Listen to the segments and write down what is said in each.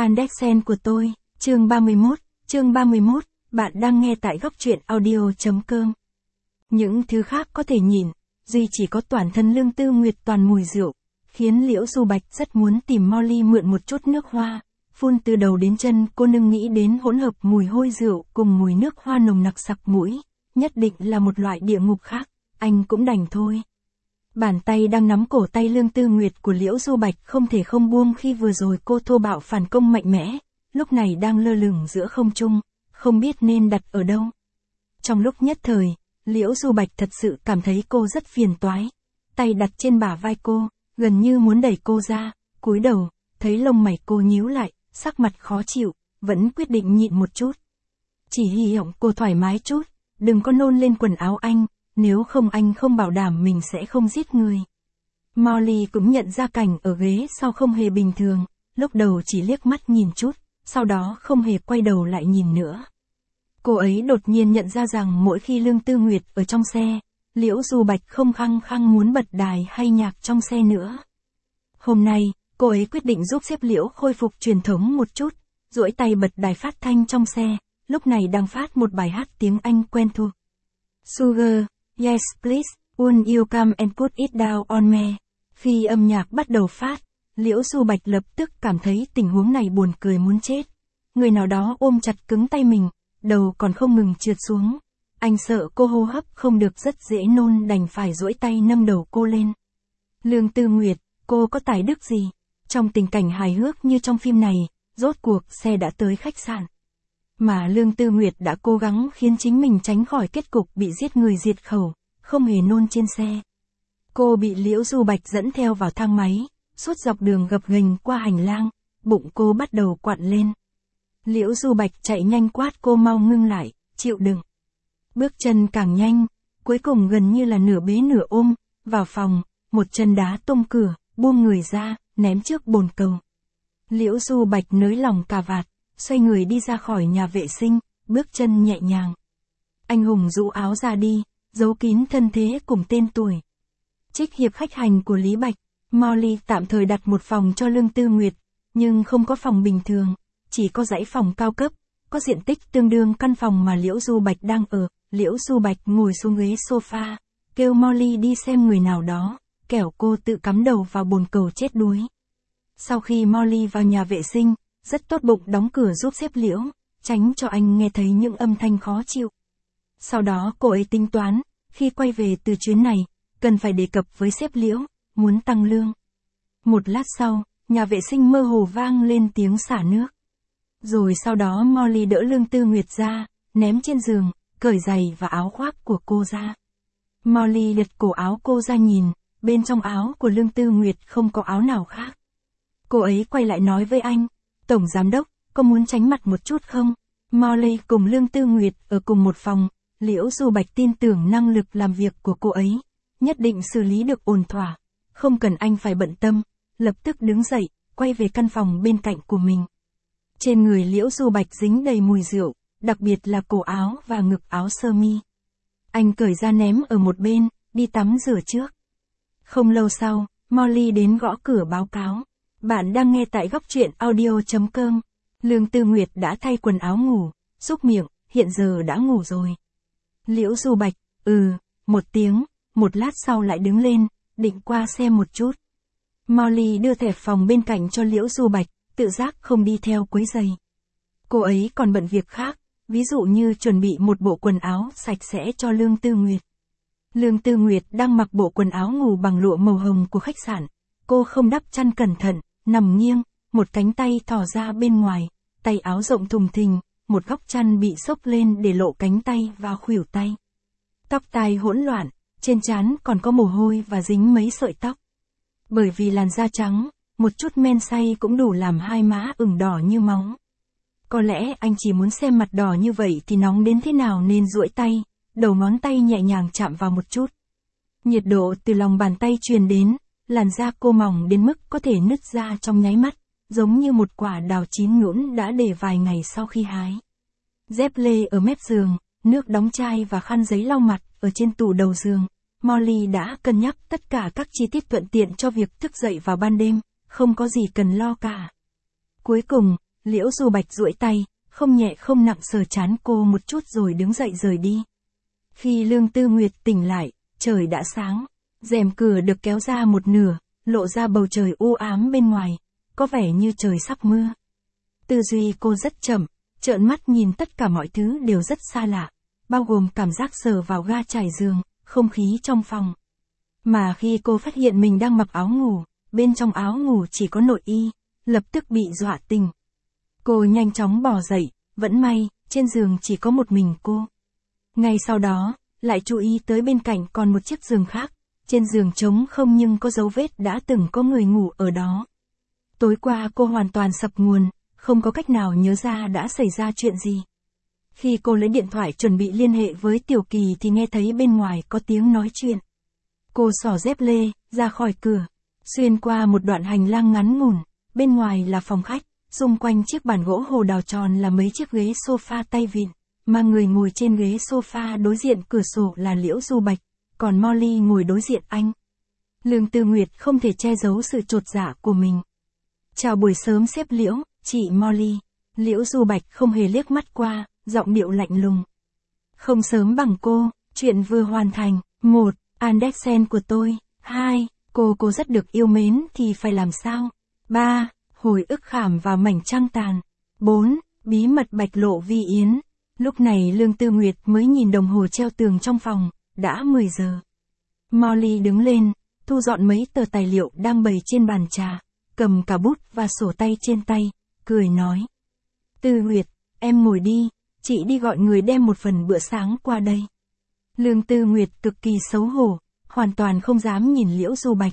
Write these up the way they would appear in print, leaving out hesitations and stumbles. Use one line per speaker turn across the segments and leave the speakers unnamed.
Andersen của tôi, chương 31, bạn đang nghe tại góc truyện audio.com. Những thứ khác có thể nhìn, duy chỉ có toàn thân Lương Tư Nguyệt toàn mùi rượu, khiến Liễu Du Bạch rất muốn tìm Molly mượn một chút nước hoa, phun từ đầu đến chân. Cô nương nghĩ đến hỗn hợp mùi hôi rượu cùng mùi nước hoa nồng nặc sặc mũi, nhất định là một loại địa ngục khác, anh cũng đành thôi. Bàn tay đang nắm cổ tay Lương Tư Nguyệt của Liễu Du Bạch không thể không buông khi vừa rồi cô thô bạo phản công mạnh mẽ, lúc này đang lơ lửng giữa không trung, không biết nên đặt ở đâu. Trong lúc nhất thời, Liễu Du Bạch thật sự cảm thấy cô rất phiền toái, tay đặt trên bả vai cô, gần như muốn đẩy cô ra, cúi đầu, thấy lông mày cô nhíu lại, sắc mặt khó chịu, vẫn quyết định nhịn một chút. Chỉ hy vọng cô thoải mái chút, đừng có nôn lên quần áo anh, nếu không anh không bảo đảm mình sẽ không giết người. Molly cũng nhận ra cảnh ở ghế sau không hề bình thường, lúc đầu chỉ liếc mắt nhìn chút, sau đó không hề quay đầu lại nhìn nữa. Cô ấy đột nhiên nhận ra rằng mỗi khi Lương Tư Nguyệt ở trong xe, Liễu Du Bạch không khăng khăng muốn bật đài hay nhạc trong xe nữa. Hôm nay, cô ấy quyết định giúp sếp Liễu khôi phục truyền thống một chút, duỗi tay bật đài phát thanh trong xe, lúc này đang phát một bài hát tiếng Anh quen thuộc. Sugar, yes please, won't you come and put it down on me. Khi âm nhạc bắt đầu phát, Liễu Du Bạch lập tức cảm thấy tình huống này buồn cười muốn chết. Người nào đó ôm chặt cứng tay mình, đầu còn không ngừng trượt xuống. Anh sợ cô hô hấp không được rất dễ nôn đành phải duỗi tay nâng đầu cô lên. Lương Tư Nguyệt, cô có tài đức gì? Trong tình cảnh hài hước như trong phim này, rốt cuộc xe đã tới khách sạn. Mà Lương Tư Nguyệt đã cố gắng khiến chính mình tránh khỏi kết cục bị giết người diệt khẩu, không hề nôn trên xe. Cô bị Liễu Du Bạch dẫn theo vào thang máy, suốt dọc đường gập ghềnh qua hành lang, bụng cô bắt đầu quặn lên. Liễu Du Bạch chạy nhanh quát cô mau ngưng lại, chịu đựng. Bước chân càng nhanh, cuối cùng gần như là nửa bế nửa ôm, vào phòng, một chân đá tung cửa, buông người ra, ném trước bồn cầu. Liễu Du Bạch nới lỏng cà vạt, xoay người đi ra khỏi nhà vệ sinh, bước chân nhẹ nhàng. Anh hùng rũ áo ra đi, giấu kín thân thế cùng tên tuổi. Trích hiệp khách hành của Lý Bạch, Molly tạm thời đặt một phòng cho Lương Tư Nguyệt, nhưng không có phòng bình thường, chỉ có dãy phòng cao cấp, có diện tích tương đương căn phòng mà Liễu Du Bạch đang ở. Liễu Du Bạch ngồi xuống ghế sofa, kêu Molly đi xem người nào đó, kẻo cô tự cắm đầu vào bồn cầu chết đuối. Sau khi Molly vào nhà vệ sinh, rất tốt bụng đóng cửa giúp sếp Liễu, tránh cho anh nghe thấy những âm thanh khó chịu. Sau đó cô ấy tính toán, khi quay về từ chuyến này, cần phải đề cập với sếp Liễu, muốn tăng lương. Một lát sau, nhà vệ sinh mơ hồ vang lên tiếng xả nước. Rồi sau đó Molly đỡ Lương Tư Nguyệt ra, ném trên giường, cởi giày và áo khoác của cô ra. Molly liệt cổ áo cô ra nhìn, bên trong áo của Lương Tư Nguyệt không có áo nào khác. Cô ấy quay lại nói với anh, Tổng Giám Đốc, có muốn tránh mặt một chút không? Molly cùng Lương Tư Nguyệt ở cùng một phòng, Liễu Du Bạch tin tưởng năng lực làm việc của cô ấy, nhất định xử lý được ổn thỏa, không cần anh phải bận tâm, lập tức đứng dậy, quay về căn phòng bên cạnh của mình. Trên người Liễu Du Bạch dính đầy mùi rượu, đặc biệt là cổ áo và ngực áo sơ mi. Anh cởi ra ném ở một bên, đi tắm rửa trước. Không lâu sau, Molly đến gõ cửa báo cáo. Bạn đang nghe tại góc truyện audio.com. Lương Tư Nguyệt đã thay quần áo ngủ, súc miệng, hiện giờ đã ngủ rồi. Liễu Du Bạch, một tiếng, một lát sau lại đứng lên, định qua xem một chút. Molly đưa thẻ phòng bên cạnh cho Liễu Du Bạch, tự giác không đi theo quấy rầy. Cô ấy còn bận việc khác, ví dụ như chuẩn bị một bộ quần áo sạch sẽ cho Lương Tư Nguyệt. Lương Tư Nguyệt đang mặc bộ quần áo ngủ bằng lụa màu hồng của khách sạn. Cô không đắp chăn cẩn thận, nằm nghiêng, một cánh tay thò ra bên ngoài, tay áo rộng thùng thình, một góc chăn bị xốc lên để lộ cánh tay và khuỷu tay. Tóc tai hỗn loạn, trên trán còn có mồ hôi và dính mấy sợi tóc. Bởi vì làn da trắng, một chút men say cũng đủ làm hai má ửng đỏ như máu. Có lẽ anh chỉ muốn xem mặt đỏ như vậy thì nóng đến thế nào nên duỗi tay, đầu ngón tay nhẹ nhàng chạm vào một chút. Nhiệt độ từ lòng bàn tay truyền đến, làn da cô mỏng đến mức có thể nứt ra trong nháy mắt, giống như một quả đào chín nhũn đã để vài ngày sau khi hái. Dép lê ở mép giường, nước đóng chai và khăn giấy lau mặt ở trên tủ đầu giường. Molly đã cân nhắc tất cả các chi tiết thuận tiện cho việc thức dậy vào ban đêm, không có gì cần lo cả. Cuối cùng, Liễu Du Bạch duỗi tay, không nhẹ không nặng sờ trán cô một chút rồi đứng dậy rời đi. Khi Lương Tư Nguyệt tỉnh lại, trời đã sáng, rèm cửa được kéo ra một nửa, lộ ra bầu trời u ám bên ngoài, có vẻ như trời sắp mưa. Tư duy cô rất chậm, trợn mắt nhìn tất cả mọi thứ đều rất xa lạ, bao gồm cảm giác sờ vào ga trải giường, không khí trong phòng. Mà khi cô phát hiện mình đang mặc áo ngủ, bên trong áo ngủ chỉ có nội y, lập tức bị dọa tỉnh. Cô nhanh chóng bò dậy, vẫn may, trên giường chỉ có một mình cô. Ngay sau đó, lại chú ý tới bên cạnh còn một chiếc giường khác, trên giường trống không nhưng có dấu vết đã từng có người ngủ ở đó. Tối qua cô hoàn toàn sập nguồn, không có cách nào nhớ ra đã xảy ra chuyện gì. Khi cô lấy điện thoại chuẩn bị liên hệ với Tiểu Kỳ thì nghe thấy bên ngoài có tiếng nói chuyện. Cô xỏ dép lê, ra khỏi cửa, xuyên qua một đoạn hành lang ngắn ngủn, bên ngoài là phòng khách, xung quanh chiếc bàn gỗ hồ đào tròn là mấy chiếc ghế sofa tay vịn, mà người ngồi trên ghế sofa đối diện cửa sổ là Liễu Du Bạch, còn Molly ngồi đối diện anh. Lương Tư Nguyệt không thể che giấu sự chột dạ của mình. Chào buổi sớm sếp Liễu, chị Molly. Liễu Du Bạch không hề liếc mắt qua, giọng điệu lạnh lùng. Không sớm bằng cô, chuyện vừa hoàn thành. 1. Andersen của tôi. 2. Cô rất được yêu mến thì phải làm sao? 3. Hồi ức khảm vào mảnh trăng tàn. 4. Bí mật bạch lộ vi yến. Lúc này Lương Tư Nguyệt mới nhìn đồng hồ treo tường trong phòng, đã 10 giờ. Molly đứng lên, thu dọn mấy tờ tài liệu đang bày trên bàn trà, cầm cả bút và sổ tay trên tay, cười nói. Tư Nguyệt, em ngồi đi, chị đi gọi người đem một phần bữa sáng qua đây. Lương Tư Nguyệt cực kỳ xấu hổ, hoàn toàn không dám nhìn Liễu Du Bạch.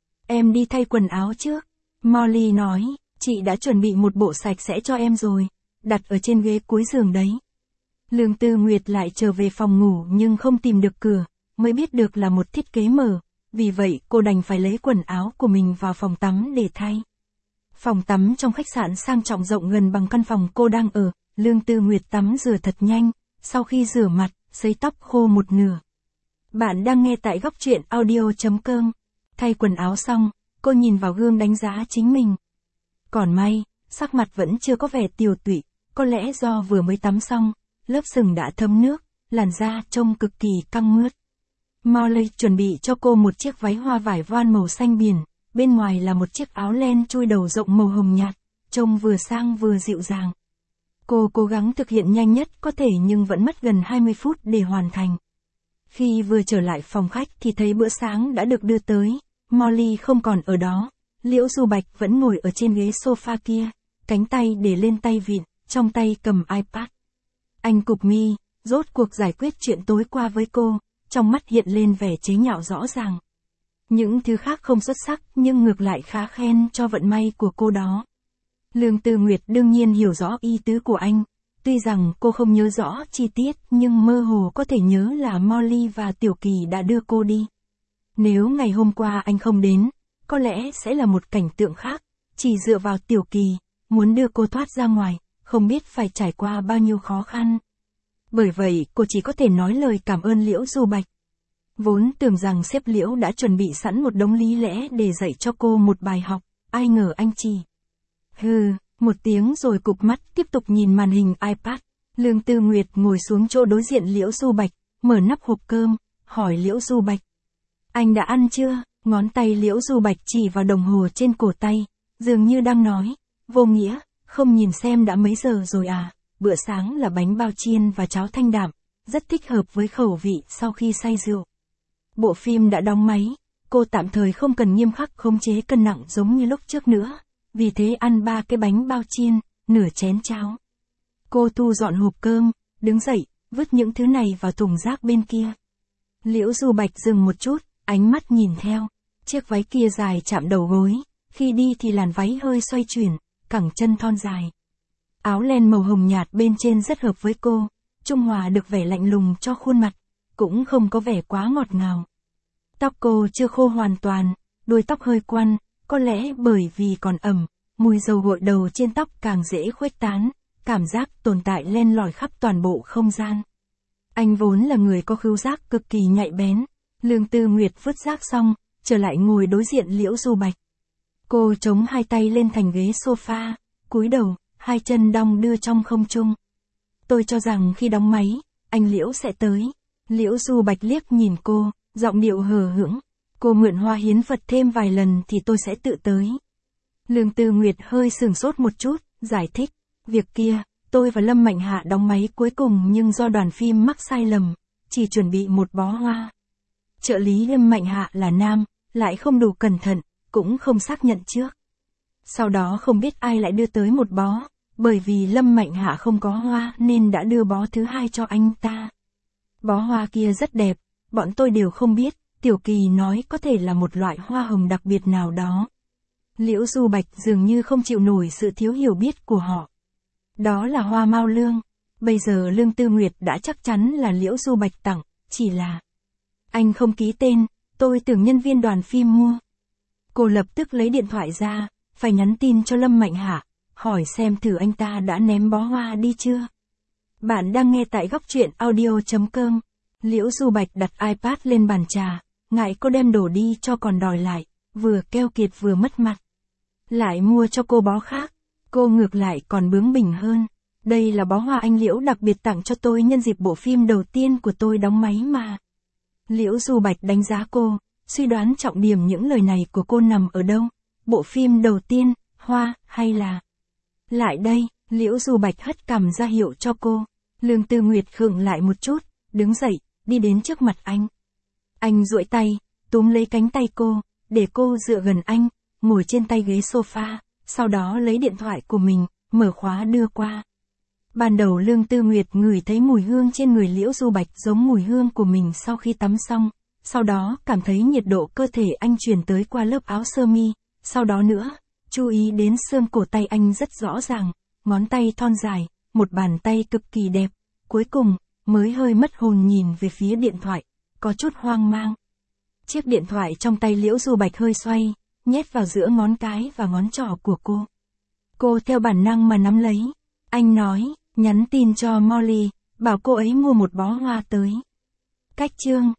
Em đi thay quần áo trước. Molly nói, chị đã chuẩn bị một bộ sạch sẽ cho em rồi, đặt ở trên ghế cuối giường đấy. Lương Tư Nguyệt lại trở về phòng ngủ nhưng không tìm được cửa, mới biết được là một thiết kế mở, vì vậy cô đành phải lấy quần áo của mình vào phòng tắm để thay. Phòng tắm trong khách sạn sang trọng rộng gần bằng căn phòng cô đang ở, Lương Tư Nguyệt tắm rửa thật nhanh, sau khi rửa mặt, sấy tóc khô một nửa. Bạn đang nghe tại góc truyện audio.com. Thay quần áo xong, cô nhìn vào gương đánh giá chính mình. Còn may, sắc mặt vẫn chưa có vẻ tiều tụy, có lẽ do vừa mới tắm xong, lớp sừng đã thấm nước, làn da trông cực kỳ căng mướt. Molly chuẩn bị cho cô một chiếc váy hoa vải voan màu xanh biển, bên ngoài là một chiếc áo len chui đầu rộng màu hồng nhạt, trông vừa sang vừa dịu dàng. Cô cố gắng thực hiện nhanh nhất có thể nhưng vẫn mất gần 20 phút để hoàn thành. Khi vừa trở lại phòng khách thì thấy bữa sáng đã được đưa tới, Molly không còn ở đó, Liễu Du Bạch vẫn ngồi ở trên ghế sofa kia, cánh tay để lên tay vịn, trong tay cầm iPad. Anh cụp mi, rốt cuộc giải quyết chuyện tối qua với cô, trong mắt hiện lên vẻ chế nhạo rõ ràng. Những thứ khác không xuất sắc nhưng ngược lại khá khen cho vận may của cô đó. Lương Tư Nguyệt đương nhiên hiểu rõ ý tứ của anh, tuy rằng cô không nhớ rõ chi tiết nhưng mơ hồ có thể nhớ là Molly và Tiểu Kỳ đã đưa cô đi. Nếu ngày hôm qua anh không đến, có lẽ sẽ là một cảnh tượng khác, chỉ dựa vào Tiểu Kỳ, muốn đưa cô thoát ra ngoài, không biết phải trải qua bao nhiêu khó khăn. Bởi vậy cô chỉ có thể nói lời cảm ơn Liễu Du Bạch. Vốn tưởng rằng sếp Liễu đã chuẩn bị sẵn một đống lý lẽ để dạy cho cô một bài học, ai ngờ anh chỉ. Hừ, một tiếng rồi cụp mắt tiếp tục nhìn màn hình iPad. Lương Tư Nguyệt ngồi xuống chỗ đối diện Liễu Du Bạch, mở nắp hộp cơm, hỏi Liễu Du Bạch. Anh đã ăn chưa? Ngón tay Liễu Du Bạch chỉ vào đồng hồ trên cổ tay, dường như đang nói, vô nghĩa, không nhìn xem đã mấy giờ rồi à, bữa sáng là bánh bao chiên và cháo thanh đạm, rất thích hợp với khẩu vị sau khi say rượu. Bộ phim đã đóng máy, cô tạm thời không cần nghiêm khắc khống chế cân nặng giống như lúc trước nữa, vì thế ăn 3 cái bánh bao chiên, nửa chén cháo. Cô thu dọn hộp cơm, đứng dậy, vứt những thứ này vào thùng rác bên kia. Liễu Du Bạch dừng một chút, ánh mắt nhìn theo, chiếc váy kia dài chạm đầu gối, khi đi thì làn váy hơi xoay chuyển, cẳng chân thon dài. Áo len màu hồng nhạt bên trên rất hợp với cô, trung hòa được vẻ lạnh lùng cho khuôn mặt, cũng không có vẻ quá ngọt ngào. Tóc cô chưa khô hoàn toàn, đuôi tóc hơi quăn, có lẽ bởi vì còn ẩm, mùi dầu gội đầu trên tóc càng dễ khuếch tán, cảm giác tồn tại len lỏi khắp toàn bộ không gian. Anh vốn là người có khứu giác cực kỳ nhạy bén. Lương Tư Nguyệt vứt rác xong, trở lại ngồi đối diện Liễu Du Bạch. Cô chống hai tay lên thành ghế sofa, cúi đầu, hai chân đong đưa trong không trung. Tôi cho rằng khi đóng máy, anh Liễu sẽ tới. Liễu Du Bạch liếc nhìn cô, giọng điệu hờ hững. Cô mượn hoa hiến Phật thêm vài lần thì tôi sẽ tự tới. Lương Tư Nguyệt hơi sửng sốt một chút, giải thích. Việc kia, tôi và Lâm Mạnh Hạ đóng máy cuối cùng nhưng do đoàn phim mắc sai lầm, chỉ chuẩn bị một bó hoa. Trợ lý Lâm Mạnh Hạ là nam, lại không đủ cẩn thận, cũng không xác nhận trước. Sau đó không biết ai lại đưa tới một bó, bởi vì Lâm Mạnh Hạ không có hoa nên đã đưa bó thứ hai cho anh ta. Bó hoa kia rất đẹp, bọn tôi đều không biết, Tiểu Kỳ nói có thể là một loại hoa hồng đặc biệt nào đó. Liễu Du Bạch dường như không chịu nổi sự thiếu hiểu biết của họ. Đó là hoa mao lương. Bây giờ Lương Tư Nguyệt đã chắc chắn là Liễu Du Bạch tặng, chỉ là anh không ký tên, tôi tưởng nhân viên đoàn phim mua. Cô lập tức lấy điện thoại ra, phải nhắn tin cho Lâm Mạnh Hạ, hỏi xem thử anh ta đã ném bó hoa đi chưa. Bạn đang nghe tại góc truyện audio.com. Liễu Du Bạch đặt iPad lên bàn trà, ngại cô đem đồ đi cho còn đòi lại, vừa keo kiệt vừa mất mặt. Lại mua cho cô bó khác, cô ngược lại còn bướng bỉnh hơn. Đây là bó hoa anh Liễu đặc biệt tặng cho tôi nhân dịp bộ phim đầu tiên của tôi đóng máy mà. Liễu Du Bạch đánh giá cô, suy đoán trọng điểm những lời này của cô nằm ở đâu. Bộ phim đầu tiên, hoa, hay là... Lại đây, Liễu Du Bạch hất cằm ra hiệu cho cô. Lương Tư Nguyệt khựng lại một chút, đứng dậy, đi đến trước mặt anh. Anh duỗi tay, túm lấy cánh tay cô, để cô dựa gần anh, ngồi trên tay ghế sofa, sau đó lấy điện thoại của mình, mở khóa đưa qua. Ban đầu Lương Tư Nguyệt ngửi thấy mùi hương trên người Liễu Du Bạch giống mùi hương của mình sau khi tắm xong, sau đó cảm thấy nhiệt độ cơ thể anh truyền tới qua lớp áo sơ mi, sau đó nữa, chú ý đến xương cổ tay anh rất rõ ràng, ngón tay thon dài, một bàn tay cực kỳ đẹp, cuối cùng, mới hơi mất hồn nhìn về phía điện thoại, có chút hoang mang. Chiếc điện thoại trong tay Liễu Du Bạch hơi xoay, nhét vào giữa ngón cái và ngón trỏ của cô. Cô theo bản năng mà nắm lấy. Anh nói, nhắn tin cho Molly, bảo cô ấy mua một bó hoa tới. Cách chương